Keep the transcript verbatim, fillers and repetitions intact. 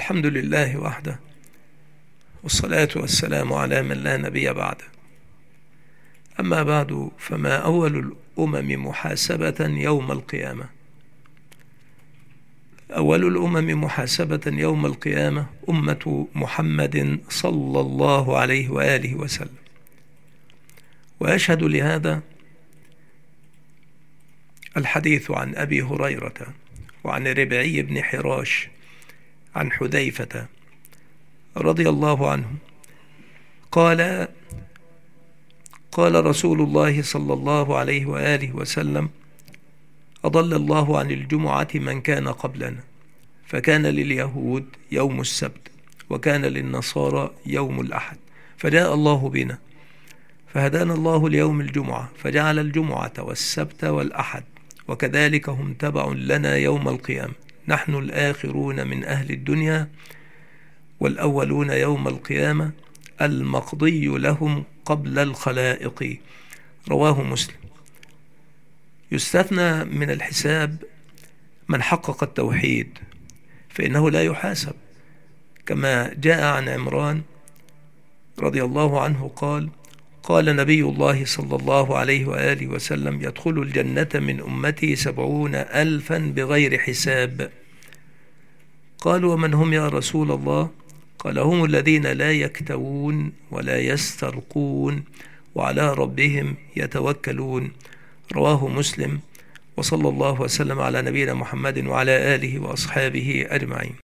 الحمد لله وحده، والصلاة والسلام على من لا نبي بعده. أما بعد، فما أول الأمم محاسبة يوم القيامة. أول الأمم محاسبة يوم القيامة أمة محمد صلى الله عليه وآله وسلم. ويشهد لهذا الحديث عن أبي هريرة وعن ربعي بن حراش عن حذيفة رضي الله عنه قال قال رسول الله صلى الله عليه وآله وسلم: أضل الله عن الجمعة من كان قبلنا، فكان لليهود يوم السبت، وكان للنصارى يوم الأحد، فجاء الله بنا فهدانا الله ليوم الجمعة، فجعل الجمعة والسبت والأحد، وكذلك هم تبع لنا يوم القيامة، نحن الآخرون من أهل الدنيا والأولون يوم القيامة، المقضي لهم قبل الخلائق. رواه مسلم. يستثنى من الحساب من حقق التوحيد، فإنه لا يحاسب، كما جاء عن عمران رضي الله عنه قال: قال نبي الله صلى الله عليه وآله وسلم: يدخل الجنة من أمتي سبعون ألفا بغير حساب. قالوا: ومن هم يا رسول الله؟ قال: هم الذين لا يكتوون ولا يسترقون وعلى ربهم يتوكلون. رواه مسلم. وصلى الله وسلم على نبينا محمد وعلى آله وأصحابه أجمعين.